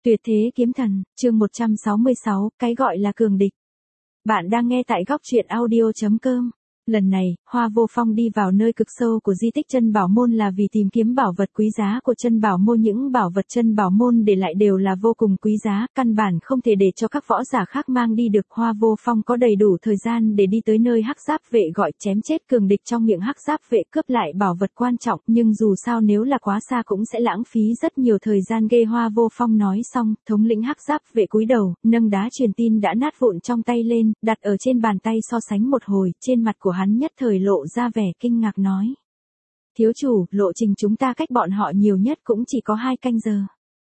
Tuyệt thế kiếm thần, chương 166, cái gọi là cường địch. Bạn đang nghe tại góc truyện audio.com. Lần này, Hoa Vô Phong đi vào nơi cực sâu của di tích Chân Bảo Môn là vì tìm kiếm bảo vật quý giá của Chân Bảo Môn. Những bảo vật Chân Bảo Môn để lại đều là vô cùng quý giá, căn bản không thể để cho các võ giả khác mang đi được. Hoa Vô Phong có đầy đủ thời gian để đi tới nơi Hắc Giáp Vệ gọi chém chết cường địch trong miệng Hắc Giáp Vệ cướp lại bảo vật quan trọng, nhưng dù sao nếu là quá xa cũng sẽ lãng phí rất nhiều thời gian ghê. Hoa Vô Phong nói xong, thống lĩnh Hắc Giáp Vệ cúi đầu, nâng đá truyền tin đã nát vụn trong tay lên, đặt ở trên bàn tay so sánh một hồi, trên mặt của hắn nhất thời lộ ra vẻ kinh ngạc nói. Thiếu chủ, lộ trình chúng ta cách bọn họ nhiều nhất cũng chỉ có 2 canh giờ.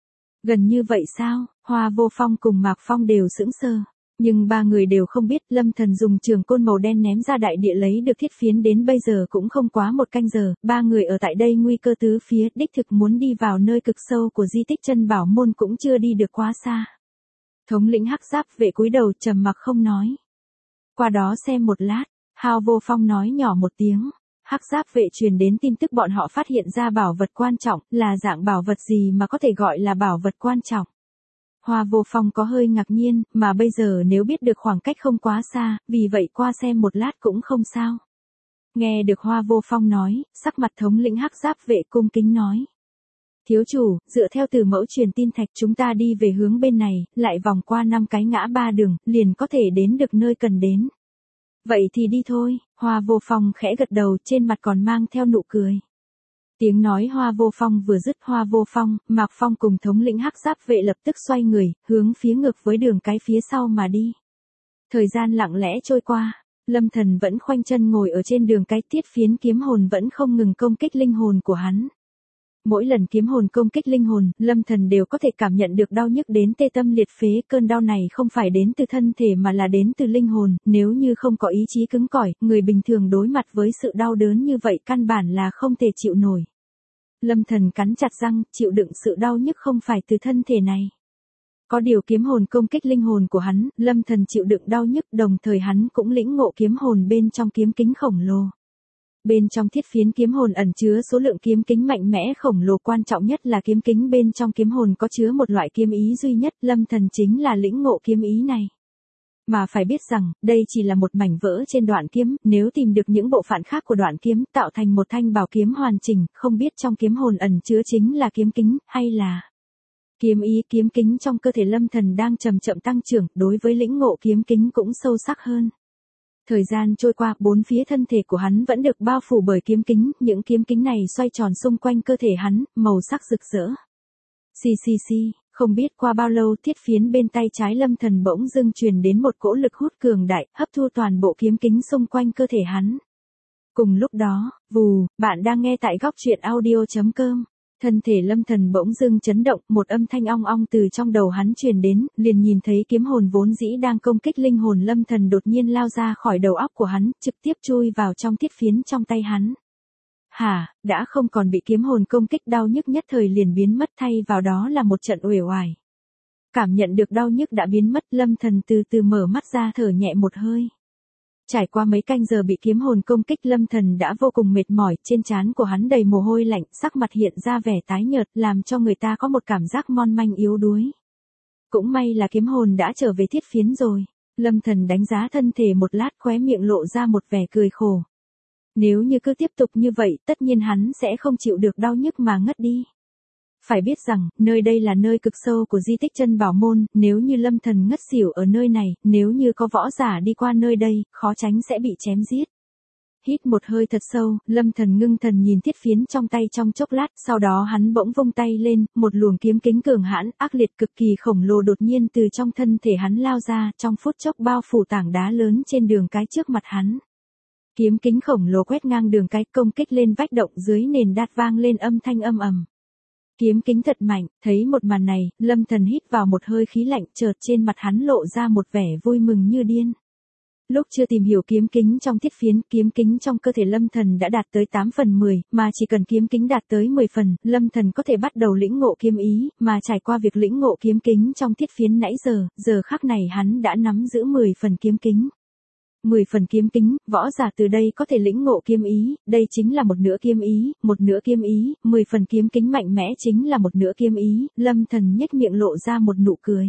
Gần như vậy sao? Hoa Vô Phong cùng Mạc Phong đều sững sờ. Nhưng ba người đều không biết Lâm Thần dùng trường côn màu đen ném ra đại địa lấy được thiết phiến đến bây giờ cũng không quá 1 canh giờ. Ba người ở tại đây nguy cơ tứ phía, đích thực muốn đi vào nơi cực sâu của di tích Chân Bảo Môn cũng chưa đi được quá xa. Thống lĩnh Hắc Giáp Vệ cúi đầu trầm mặc không nói. Qua đó xem một lát. Hoa Vô Phong nói nhỏ một tiếng, Hắc Giáp Vệ truyền đến tin tức bọn họ phát hiện ra bảo vật quan trọng, là dạng bảo vật gì mà có thể gọi là bảo vật quan trọng. Hoa Vô Phong có hơi ngạc nhiên, mà bây giờ nếu biết được khoảng cách không quá xa, vì vậy qua xem một lát cũng không sao. Nghe được Hoa Vô Phong nói, sắc mặt thống lĩnh Hắc Giáp Vệ cung kính nói. Thiếu chủ, dựa theo từ mẫu truyền tin thạch chúng ta đi về hướng bên này, lại vòng qua 5 cái ngã ba đường, liền có thể đến được nơi cần đến. Vậy thì đi thôi, Hoa Vô Phong khẽ gật đầu, trên mặt còn mang theo nụ cười. Tiếng nói Hoa Vô Phong vừa dứt, Hoa Vô Phong, Mạc Phong cùng thống lĩnh Hắc Giáp Vệ lập tức xoay người, hướng phía ngược với đường cái phía sau mà đi. Thời gian lặng lẽ trôi qua, Lâm Thần vẫn khoanh chân ngồi ở trên đường cái, thiết phiến kiếm hồn vẫn không ngừng công kích linh hồn của hắn. Mỗi lần kiếm hồn công kích linh hồn, Lâm Thần đều có thể cảm nhận được đau nhức đến tê tâm liệt phế. Cơn đau này không phải đến từ thân thể mà là đến từ linh hồn, nếu như không có ý chí cứng cỏi, người bình thường đối mặt với sự đau đớn như vậy căn bản là không thể chịu nổi. Lâm Thần cắn chặt răng, chịu đựng sự đau nhức không phải từ thân thể này. Có điều kiếm hồn công kích linh hồn của hắn, Lâm Thần chịu đựng đau nhức, đồng thời hắn cũng lĩnh ngộ kiếm hồn bên trong kiếm kính khổng lồ. Bên trong thiết phiến kiếm hồn ẩn chứa số lượng kiếm kính mạnh mẽ khổng lồ, quan trọng nhất là kiếm kính bên trong kiếm hồn có chứa một loại kiếm ý duy nhất, Lâm Thần chính là lĩnh ngộ kiếm ý này. Mà phải biết rằng, đây chỉ là một mảnh vỡ trên đoạn kiếm, nếu tìm được những bộ phận khác của đoạn kiếm tạo thành một thanh bảo kiếm hoàn chỉnh, không biết trong kiếm hồn ẩn chứa chính là kiếm kính, hay là kiếm ý. Kiếm kính trong cơ thể Lâm Thần đang chậm chậm tăng trưởng, đối với lĩnh ngộ kiếm kính cũng sâu sắc hơn. Thời gian trôi qua, bốn phía thân thể của hắn vẫn được bao phủ bởi kiếm kính, những kiếm kính này xoay tròn xung quanh cơ thể hắn, màu sắc rực rỡ. Xì xì xì, không biết qua bao lâu, thiết phiến bên tay trái Lâm Thần bỗng dưng truyền đến một cỗ lực hút cường đại, hấp thu toàn bộ kiếm kính xung quanh cơ thể hắn. Cùng lúc đó, vù, bạn đang nghe tại góc truyện audio.com. Thân thể Lâm Thần bỗng dưng chấn động, một âm thanh ong ong từ trong đầu hắn truyền đến, liền nhìn thấy kiếm hồn vốn dĩ đang công kích linh hồn Lâm Thần đột nhiên lao ra khỏi đầu óc của hắn, trực tiếp chui vào trong thiết phiến trong tay hắn. Hả, đã không còn bị kiếm hồn công kích, đau nhức nhất thời liền biến mất, thay vào đó là một trận uể oải. Cảm nhận được đau nhức đã biến mất, Lâm Thần từ từ mở mắt ra, thở nhẹ một hơi. Trải qua mấy canh giờ bị kiếm hồn công kích, Lâm Thần đã vô cùng mệt mỏi, trên trán của hắn đầy mồ hôi lạnh, sắc mặt hiện ra vẻ tái nhợt, làm cho người ta có một cảm giác mong manh yếu đuối. Cũng may là kiếm hồn đã trở về thiết phiến rồi. Lâm Thần đánh giá thân thể một lát, khóe miệng lộ ra một vẻ cười khổ. Nếu như cứ tiếp tục như vậy, tất nhiên hắn sẽ không chịu được đau nhức mà ngất đi. Phải biết rằng, nơi đây là nơi cực sâu của di tích Chân Bảo Môn, nếu như Lâm Thần ngất xỉu ở nơi này, nếu như có võ giả đi qua nơi đây, khó tránh sẽ bị chém giết. Hít một hơi thật sâu, Lâm Thần ngưng thần nhìn thiết phiến trong tay trong chốc lát, sau đó hắn bỗng vung tay lên, một luồng kiếm kính cường hãn, ác liệt cực kỳ khổng lồ đột nhiên từ trong thân thể hắn lao ra, trong phút chốc bao phủ tảng đá lớn trên đường cái trước mặt hắn. Kiếm kính khổng lồ quét ngang đường cái, công kích lên vách động, dưới nền đát vang lên âm thanh âm ầm. Kiếm kính thật mạnh, thấy một màn này, Lâm Thần hít vào một hơi khí lạnh, chợt trên mặt hắn lộ ra một vẻ vui mừng như điên. Lúc chưa tìm hiểu kiếm kính trong thiết phiến, kiếm kính trong cơ thể Lâm Thần đã đạt tới 8 phần 10, mà chỉ cần kiếm kính đạt tới 10 phần, Lâm Thần có thể bắt đầu lĩnh ngộ kiếm ý, mà trải qua việc lĩnh ngộ kiếm kính trong thiết phiến nãy giờ, giờ khắc này hắn đã nắm giữ 10 phần kiếm kính. 10 phần kiếm kính, võ giả từ đây có thể lĩnh ngộ kiếm ý, đây chính là một nửa kiếm ý, 10 phần kiếm kính mạnh mẽ chính là một nửa kiếm ý, Lâm Thần nhếch miệng lộ ra một nụ cười.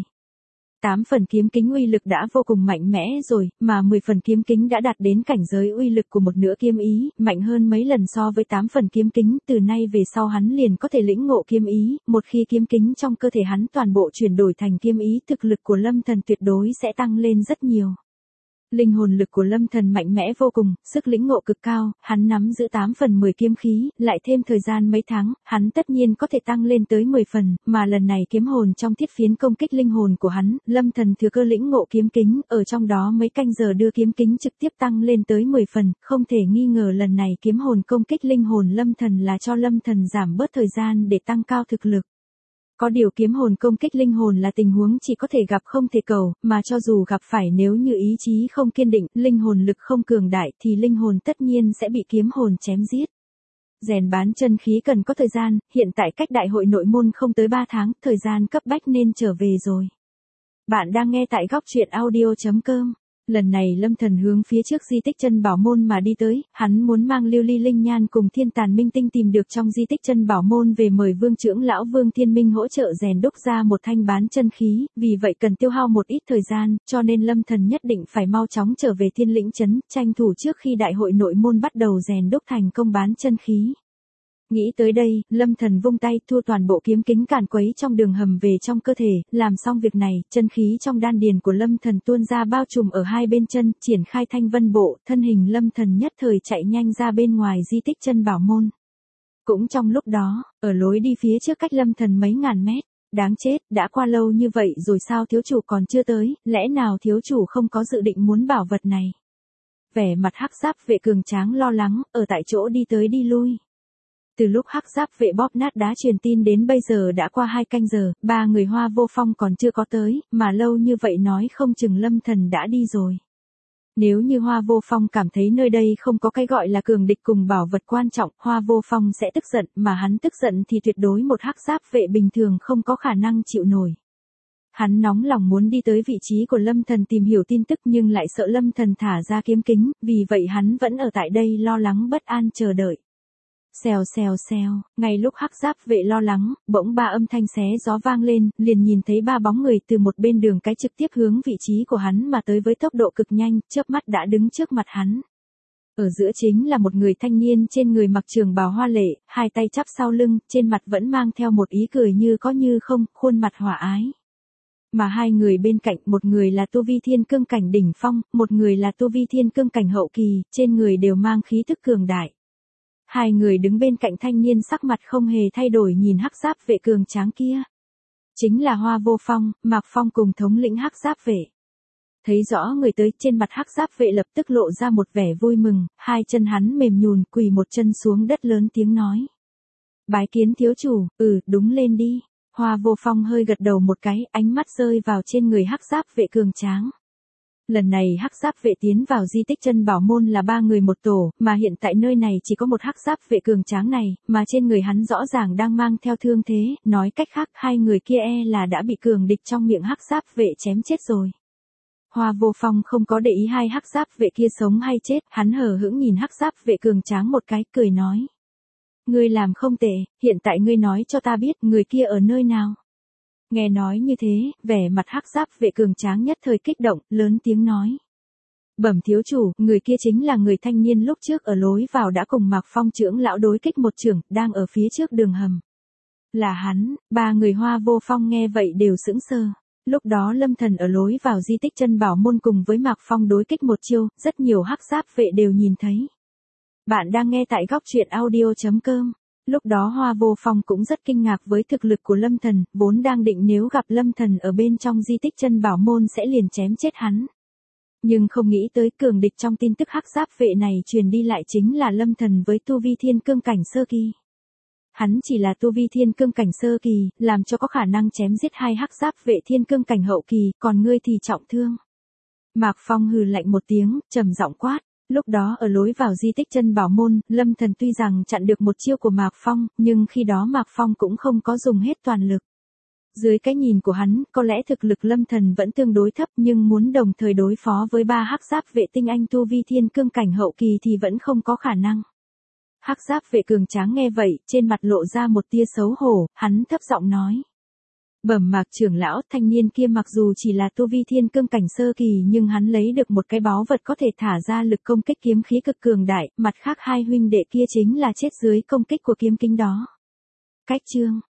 8 phần kiếm kính uy lực đã vô cùng mạnh mẽ rồi, mà 10 phần kiếm kính đã đạt đến cảnh giới uy lực của một nửa kiếm ý, mạnh hơn mấy lần so với 8 phần kiếm kính, từ nay về sau hắn liền có thể lĩnh ngộ kiếm ý, một khi kiếm kính trong cơ thể hắn toàn bộ chuyển đổi thành kiếm ý, thực lực của Lâm Thần tuyệt đối sẽ tăng lên rất nhiều. Linh hồn lực của Lâm Thần mạnh mẽ vô cùng, sức lĩnh ngộ cực cao, hắn nắm giữ 8 phần 10 kiếm khí, lại thêm thời gian mấy tháng, hắn tất nhiên có thể tăng lên tới 10 phần, mà lần này kiếm hồn trong thiết phiến công kích linh hồn của hắn, Lâm Thần thừa cơ lĩnh ngộ kiếm kính, ở trong đó mấy canh giờ đưa kiếm kính trực tiếp tăng lên tới 10 phần, không thể nghi ngờ lần này kiếm hồn công kích linh hồn Lâm Thần là cho Lâm Thần giảm bớt thời gian để tăng cao thực lực. Có điều kiếm hồn công kích linh hồn là tình huống chỉ có thể gặp không thể cầu, mà cho dù gặp phải nếu như ý chí không kiên định, linh hồn lực không cường đại thì linh hồn tất nhiên sẽ bị kiếm hồn chém giết. Rèn bán chân khí cần có thời gian, hiện tại cách đại hội nội môn không tới 3 tháng, thời gian cấp bách nên trở về rồi. Bạn đang nghe tại góc truyện audio.com. Lần này Lâm Thần hướng phía trước di tích chân bảo môn mà đi tới, hắn muốn mang Lưu Ly Linh Nhan cùng Thiên Tàn Minh Tinh tìm được trong di tích chân bảo môn về mời Vương trưởng lão Vương Thiên Minh hỗ trợ rèn đúc ra một thanh bán chân khí, vì vậy cần tiêu hao một ít thời gian, cho nên Lâm Thần nhất định phải mau chóng trở về Thiên Lĩnh trấn, tranh thủ trước khi đại hội nội môn bắt đầu rèn đúc thành công bán chân khí. Nghĩ tới đây, Lâm Thần vung tay thua toàn bộ kiếm kính càn quấy trong đường hầm về trong cơ thể, làm xong việc này, chân khí trong đan điền của Lâm Thần tuôn ra bao trùm ở hai bên chân, triển khai thanh vân bộ, thân hình Lâm Thần nhất thời chạy nhanh ra bên ngoài di tích chân bảo môn. Cũng trong lúc đó, ở lối đi phía trước cách Lâm Thần mấy ngàn mét, đáng chết, đã qua lâu như vậy rồi sao thiếu chủ còn chưa tới, lẽ nào thiếu chủ không có dự định muốn bảo vật này? Vẻ mặt hắc giáp vệ cường tráng lo lắng, ở tại chỗ đi tới đi lui. Từ lúc hắc giáp vệ bóp nát đá truyền tin đến bây giờ đã qua 2 canh giờ, 3 người Hoa Vô Phong còn chưa có tới, mà lâu như vậy nói không chừng Lâm Thần đã đi rồi. Nếu như Hoa Vô Phong cảm thấy nơi đây không có cái gọi là cường địch cùng bảo vật quan trọng, Hoa Vô Phong sẽ tức giận, mà hắn tức giận thì tuyệt đối một hắc giáp vệ bình thường không có khả năng chịu nổi. Hắn nóng lòng muốn đi tới vị trí của Lâm Thần tìm hiểu tin tức nhưng lại sợ Lâm Thần thả ra kiếm kính, vì vậy hắn vẫn ở tại đây lo lắng bất an chờ đợi. Xèo xèo xèo, ngay lúc hắc giáp vệ lo lắng, bỗng 3 âm thanh xé gió vang lên, liền nhìn thấy 3 bóng người từ một bên đường cái trực tiếp hướng vị trí của hắn mà tới với tốc độ cực nhanh, chớp mắt đã đứng trước mặt hắn. Ở giữa chính là một người thanh niên trên người mặc trường bào hoa lệ, hai tay chắp sau lưng, trên mặt vẫn mang theo một ý cười như có như không, khuôn mặt hòa ái. Mà hai người bên cạnh, một người là tu vi thiên cương cảnh đỉnh phong, một người là tu vi thiên cương cảnh hậu kỳ, trên người đều mang khí thức cường đại. Hai người đứng bên cạnh thanh niên sắc mặt không hề thay đổi nhìn hắc giáp vệ cường tráng kia. Chính là Hoa Vô Phong, Mạc Phong cùng thống lĩnh hắc giáp vệ. Thấy rõ người tới, trên mặt hắc giáp vệ lập tức lộ ra một vẻ vui mừng, hai chân hắn mềm nhùn quỳ một chân xuống đất lớn tiếng nói. Bái kiến thiếu chủ, đúng lên đi. Hoa Vô Phong hơi gật đầu một cái, ánh mắt rơi vào trên người hắc giáp vệ cường tráng. Lần này hắc giáp vệ tiến vào di tích chân bảo môn là 3 người một tổ, mà hiện tại nơi này chỉ có một hắc giáp vệ cường tráng này, mà trên người hắn rõ ràng đang mang theo thương thế, nói cách khác hai người kia là đã bị cường địch trong miệng hắc giáp vệ chém chết rồi. Hoa Vô Phong không có để ý hai hắc giáp vệ kia sống hay chết, hắn hờ hững nhìn hắc giáp vệ cường tráng một cái, cười nói. Ngươi làm không tệ, hiện tại ngươi nói cho ta biết người kia ở nơi nào. Nghe nói như thế, vẻ mặt hắc giáp vệ cường tráng nhất thời kích động, lớn tiếng nói. Bẩm thiếu chủ, người kia chính là người thanh niên lúc trước ở lối vào đã cùng Mạc Phong trưởng lão đối kích một chưởng, đang ở phía trước đường hầm. Là hắn, 3 người Hoa Vô Phong nghe vậy đều sững sờ. Lúc đó Lâm Thần ở lối vào di tích chân bảo môn cùng với Mạc Phong đối kích một chiêu, rất nhiều hắc giáp vệ đều nhìn thấy. Bạn đang nghe tại góc truyện audio.com. Lúc đó Hoa Vô Phong cũng rất kinh ngạc với thực lực của Lâm Thần, vốn đang định nếu gặp Lâm Thần ở bên trong di tích chân bảo môn sẽ liền chém chết hắn. Nhưng không nghĩ tới cường địch trong tin tức hắc giáp vệ này truyền đi lại chính là Lâm Thần với tu vi thiên cương cảnh sơ kỳ. Hắn chỉ là tu vi thiên cương cảnh sơ kỳ, làm cho có khả năng chém giết hai hắc giáp vệ thiên cương cảnh hậu kỳ, còn ngươi thì trọng thương. Mạc Phong hừ lạnh một tiếng, trầm giọng quát. Lúc đó ở lối vào di tích chân bảo môn, Lâm Thần tuy rằng chặn được một chiêu của Mạc Phong, nhưng khi đó Mạc Phong cũng không có dùng hết toàn lực. Dưới cái nhìn của hắn, có lẽ thực lực Lâm Thần vẫn tương đối thấp nhưng muốn đồng thời đối phó với 3 hắc giáp vệ tinh anh tu vi thiên cương cảnh hậu kỳ thì vẫn không có khả năng. Hắc giáp vệ cường tráng nghe vậy, trên mặt lộ ra một tia xấu hổ, hắn thấp giọng nói. Bẩm Mạc trưởng lão, thanh niên kia mặc dù chỉ là tu vi thiên cương cảnh sơ kỳ nhưng hắn lấy được một cái báu vật có thể thả ra lực công kích kiếm khí cực cường đại, mặt khác 2 huynh đệ kia chính là chết dưới công kích của kiếm kính đó. Cách chương